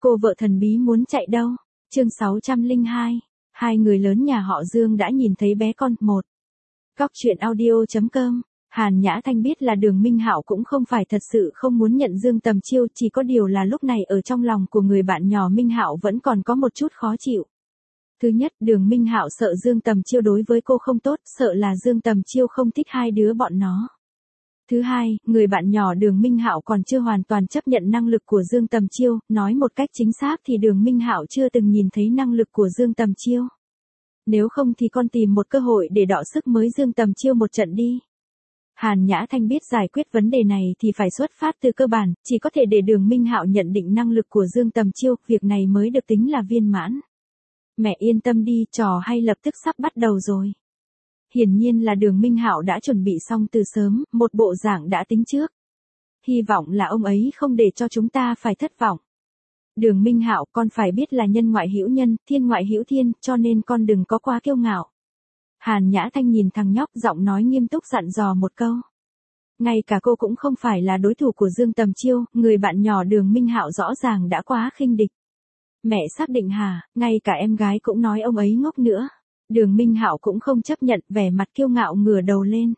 Cô vợ thần bí muốn chạy đâu? Chương 602. Hai người lớn nhà họ Dương đã nhìn thấy bé con. 1. Góc truyện audio.com. Hàn Nhã Thanh biết là Đường Minh Hạo cũng không phải thật sự không muốn nhận Dương Tầm Chiêu, chỉ có điều là lúc này ở trong lòng của người bạn nhỏ Minh Hạo vẫn còn có một chút khó chịu. Thứ nhất, Đường Minh Hạo sợ Dương Tầm Chiêu đối với cô không tốt, sợ là Dương Tầm Chiêu không thích hai đứa bọn nó. Thứ hai, người bạn nhỏ Đường Minh Hạo còn chưa hoàn toàn chấp nhận năng lực của Dương Tầm Chiêu, nói một cách chính xác thì Đường Minh Hạo chưa từng nhìn thấy năng lực của Dương Tầm Chiêu. Nếu không thì con tìm một cơ hội để đọ sức mới Dương Tầm Chiêu một trận đi. Hàn Nhã Thanh biết giải quyết vấn đề này thì phải xuất phát từ cơ bản, chỉ có thể để Đường Minh Hạo nhận định năng lực của Dương Tầm Chiêu, việc này mới được tính là viên mãn. Mẹ yên tâm đi, trò hay lập tức sắp bắt đầu rồi. Hiển nhiên là Đường Minh Hạo đã chuẩn bị xong từ sớm, một bộ dạng đã tính trước. Hy vọng là ông ấy không để cho chúng ta phải thất vọng. Đường Minh Hạo, con phải biết là nhân ngoại hữu nhân, thiên ngoại hữu thiên, cho nên con đừng có quá kiêu ngạo. Hàn Nhã Thanh nhìn thằng nhóc, giọng nói nghiêm túc dặn dò một câu. Ngay cả cô cũng không phải là đối thủ của Dương Tầm Chiêu, người bạn nhỏ Đường Minh Hạo rõ ràng đã quá khinh địch. Mẹ xác định hả? Ngay cả em gái cũng nói ông ấy ngốc nữa. Đường Minh Hạo cũng không chấp nhận, vẻ mặt kiêu ngạo ngửa đầu lên.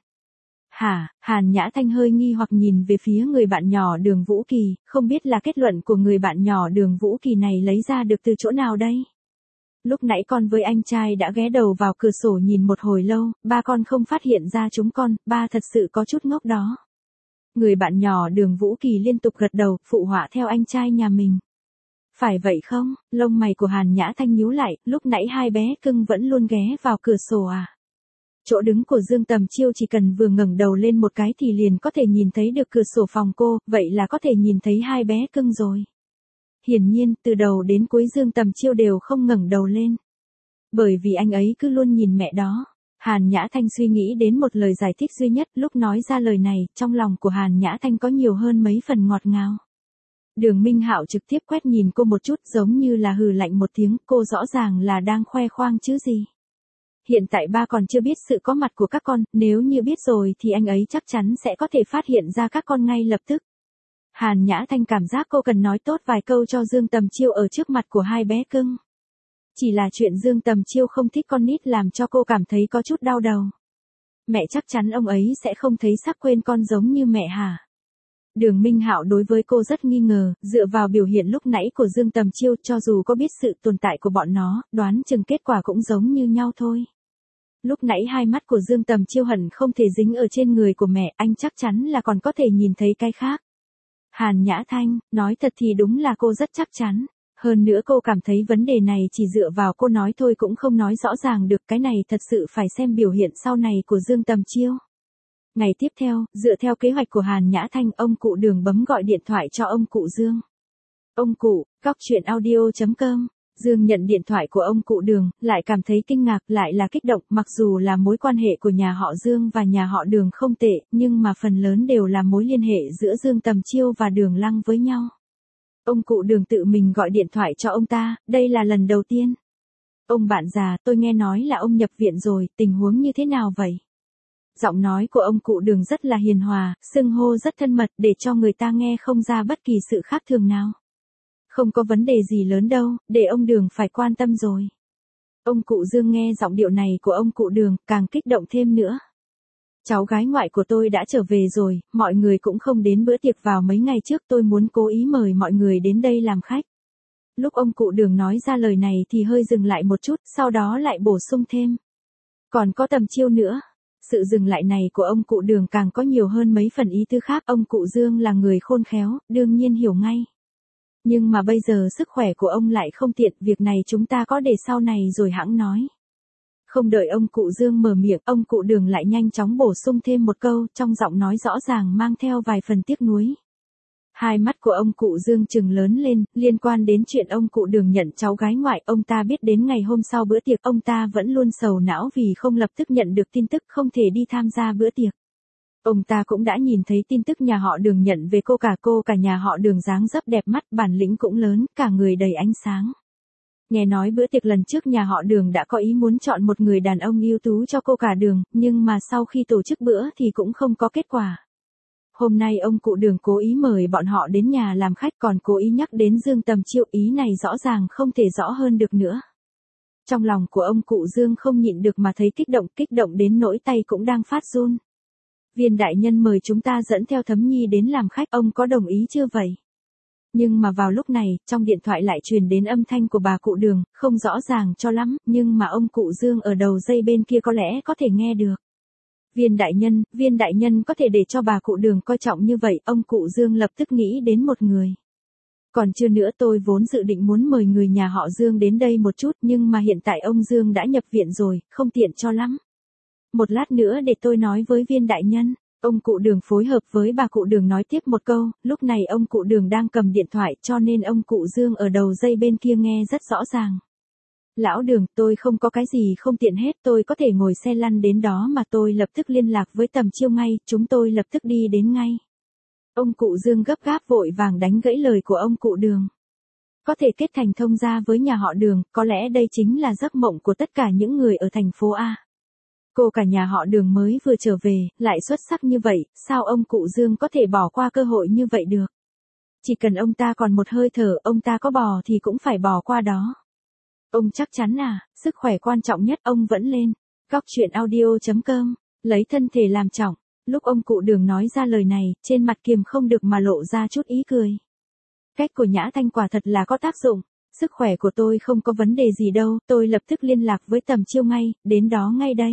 Hả? Hàn Nhã Thanh hơi nghi hoặc nhìn về phía người bạn nhỏ Đường Vũ Kỳ, không biết là kết luận của người bạn nhỏ Đường Vũ Kỳ này lấy ra được từ chỗ nào đây? Lúc nãy con với anh trai đã ghé đầu vào cửa sổ nhìn một hồi lâu, ba con không phát hiện ra chúng con, ba thật sự có chút ngốc đó. Người bạn nhỏ Đường Vũ Kỳ liên tục gật đầu, phụ họa theo anh trai nhà mình. Phải vậy không? Lông mày của Hàn Nhã Thanh nhíu lại, lúc nãy hai bé cưng vẫn luôn ghé vào cửa sổ à? Chỗ đứng của Dương Tầm Chiêu chỉ cần vừa ngẩng đầu lên một cái thì liền có thể nhìn thấy được cửa sổ phòng cô, vậy là có thể nhìn thấy hai bé cưng rồi. Hiển nhiên, từ đầu đến cuối Dương Tầm Chiêu đều không ngẩng đầu lên. Bởi vì anh ấy cứ luôn nhìn mẹ đó. Hàn Nhã Thanh suy nghĩ đến một lời giải thích duy nhất, lúc nói ra lời này, trong lòng của Hàn Nhã Thanh có nhiều hơn mấy phần ngọt ngào. Đường Minh Hạo trực tiếp quét nhìn cô một chút, giống như là hừ lạnh một tiếng, cô rõ ràng là đang khoe khoang chứ gì. Hiện tại ba còn chưa biết sự có mặt của các con, nếu như biết rồi thì anh ấy chắc chắn sẽ có thể phát hiện ra các con ngay lập tức. Hàn Nhã Thanh cảm giác cô cần nói tốt vài câu cho Dương Tầm Chiêu ở trước mặt của hai bé cưng. Chỉ là chuyện Dương Tầm Chiêu không thích con nít làm cho cô cảm thấy có chút đau đầu. Mẹ chắc chắn ông ấy sẽ không thấy sắp quên con giống như mẹ hả? Đường Minh Hạo đối với cô rất nghi ngờ, dựa vào biểu hiện lúc nãy của Dương Tầm Chiêu, cho dù có biết sự tồn tại của bọn nó, đoán chừng kết quả cũng giống như nhau thôi. Lúc nãy hai mắt của Dương Tầm Chiêu hẳn không thể dính ở trên người của mẹ, anh chắc chắn là còn có thể nhìn thấy cái khác. Hàn Nhã Thanh, nói thật thì đúng là cô rất chắc chắn. Hơn nữa cô cảm thấy vấn đề này chỉ dựa vào cô nói thôi cũng không nói rõ ràng được, cái này thật sự phải xem biểu hiện sau này của Dương Tầm Chiêu. Ngày tiếp theo, dựa theo kế hoạch của Hàn Nhã Thanh, ông cụ Đường bấm gọi điện thoại cho ông cụ Dương. Ông cụ, góc truyện audio.com. Dương nhận điện thoại của ông cụ Đường, lại cảm thấy kinh ngạc, lại là kích động, mặc dù là mối quan hệ của nhà họ Dương và nhà họ Đường không tệ, nhưng mà phần lớn đều là mối liên hệ giữa Dương Tầm Chiêu và Đường Lăng với nhau. Ông cụ Đường tự mình gọi điện thoại cho ông ta, đây là lần đầu tiên. Ông bạn già, tôi nghe nói là ông nhập viện rồi, tình huống như thế nào vậy? Giọng nói của ông cụ Đường rất là hiền hòa, xưng hô rất thân mật để cho người ta nghe không ra bất kỳ sự khác thường nào. Không có vấn đề gì lớn đâu, để ông Đường phải quan tâm rồi. Ông cụ Dương nghe giọng điệu này của ông cụ Đường, càng kích động thêm nữa. Cháu gái ngoại của tôi đã trở về rồi, mọi người cũng không đến bữa tiệc vào mấy ngày trước, tôi muốn cố ý mời mọi người đến đây làm khách. Lúc ông cụ Đường nói ra lời này thì hơi dừng lại một chút, sau đó lại bổ sung thêm. Còn có Tầm Chiêu nữa. Sự dừng lại này của ông cụ Đường càng có nhiều hơn mấy phần ý tư khác, ông cụ Dương là người khôn khéo, đương nhiên hiểu ngay. Nhưng mà bây giờ sức khỏe của ông lại không tiện, việc này chúng ta có để sau này rồi hẵng nói. Không đợi ông cụ Dương mở miệng, ông cụ Đường lại nhanh chóng bổ sung thêm một câu, trong giọng nói rõ ràng mang theo vài phần tiếc nuối. Hai mắt của ông cụ Dương trừng lớn lên, liên quan đến chuyện ông cụ Đường nhận cháu gái ngoại, ông ta biết đến ngày hôm sau bữa tiệc, ông ta vẫn luôn sầu não vì không lập tức nhận được tin tức không thể đi tham gia bữa tiệc. Ông ta cũng đã nhìn thấy tin tức nhà họ Đường nhận về cô cả nhà họ Đường dáng dấp đẹp mắt, bản lĩnh cũng lớn, cả người đầy ánh sáng. Nghe nói bữa tiệc lần trước nhà họ Đường đã có ý muốn chọn một người đàn ông ưu tú cho cô cả Đường, nhưng mà sau khi tổ chức bữa thì cũng không có kết quả. Hôm nay ông cụ Đường cố ý mời bọn họ đến nhà làm khách, còn cố ý nhắc đến Dương Tầm Chiêu, ý này rõ ràng không thể rõ hơn được nữa. Trong lòng của ông cụ Dương không nhịn được mà thấy kích động đến nỗi tay cũng đang phát run. Viên đại nhân mời chúng ta dẫn theo Thấm Nhi đến làm khách, ông có đồng ý chưa vậy? Nhưng mà vào lúc này, trong điện thoại lại truyền đến âm thanh của bà cụ Đường, không rõ ràng cho lắm, nhưng mà ông cụ Dương ở đầu dây bên kia có lẽ có thể nghe được. Viên đại nhân có thể để cho bà cụ Đường coi trọng như vậy, ông cụ Dương lập tức nghĩ đến một người. Còn chưa nữa, tôi vốn dự định muốn mời người nhà họ Dương đến đây một chút, nhưng mà hiện tại ông Dương đã nhập viện rồi, không tiện cho lắm. Một lát nữa để tôi nói với viên đại nhân. Ông cụ Đường phối hợp với bà cụ Đường nói tiếp một câu, lúc này ông cụ Đường đang cầm điện thoại cho nên ông cụ Dương ở đầu dây bên kia nghe rất rõ ràng. Lão Đường, tôi không có cái gì không tiện hết, tôi có thể ngồi xe lăn đến đó mà, tôi lập tức liên lạc với Tầm Chiêu ngay, chúng tôi lập tức đi đến ngay. Ông cụ Dương gấp gáp vội vàng đánh gãy lời của ông cụ Đường. Có thể kết thành thông gia với nhà họ Đường, có lẽ đây chính là giấc mộng của tất cả những người ở thành phố A. Cô cả nhà họ Đường mới vừa trở về, lại xuất sắc như vậy, sao ông cụ Dương có thể bỏ qua cơ hội như vậy được? Chỉ cần ông ta còn một hơi thở, ông ta có bò thì cũng phải bò qua đó. Ông chắc chắn à, sức khỏe quan trọng nhất, ông vẫn lên. Góc chuyện audio.com, lấy thân thể làm trọng. Lúc ông cụ Đường nói ra lời này, trên mặt kiềm không được mà lộ ra chút ý cười. Cách của Nhã Thanh quả thật là có tác dụng. Sức khỏe của tôi không có vấn đề gì đâu, tôi lập tức liên lạc với Tầm Chiêu ngay, đến đó ngay đây.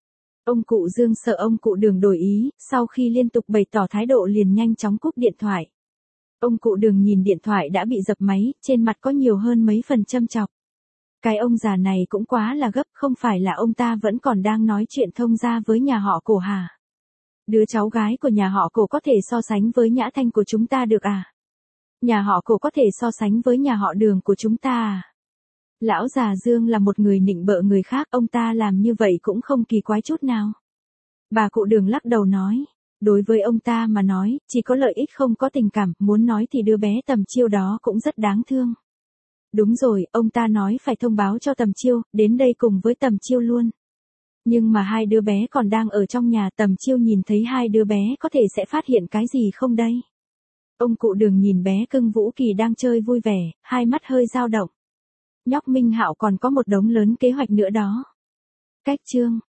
Ông cụ Dương sợ ông cụ Đường đổi ý, sau khi liên tục bày tỏ thái độ liền nhanh chóng cúp điện thoại. Ông cụ Đường nhìn điện thoại đã bị dập máy, trên mặt có nhiều hơn mấy phần châm chọc. Cái ông già này cũng quá là gấp, không phải là ông ta vẫn còn đang nói chuyện thông gia với nhà họ Cổ hả? Đứa cháu gái của nhà họ Cổ có thể so sánh với Nhã Thanh của chúng ta được à? Nhà họ Cổ có thể so sánh với nhà họ Đường của chúng ta à? Lão già Dương là một người nịnh bợ người khác, ông ta làm như vậy cũng không kỳ quái chút nào. Bà cụ Đường lắc đầu nói, đối với ông ta mà nói, chỉ có lợi ích không có tình cảm, muốn nói thì đứa bé Tầm Chiêu đó cũng rất đáng thương. Đúng rồi, ông ta nói phải thông báo cho Tầm Chiêu, đến đây cùng với Tầm Chiêu luôn. Nhưng mà hai đứa bé còn đang ở trong nhà, Tầm Chiêu nhìn thấy hai đứa bé có thể sẽ phát hiện cái gì không đây? Ông cụ Đường nhìn bé cưng Vũ Kỳ đang chơi vui vẻ, hai mắt hơi dao động. Nhóc Minh Hạo còn có một đống lớn kế hoạch nữa đó. Cách chương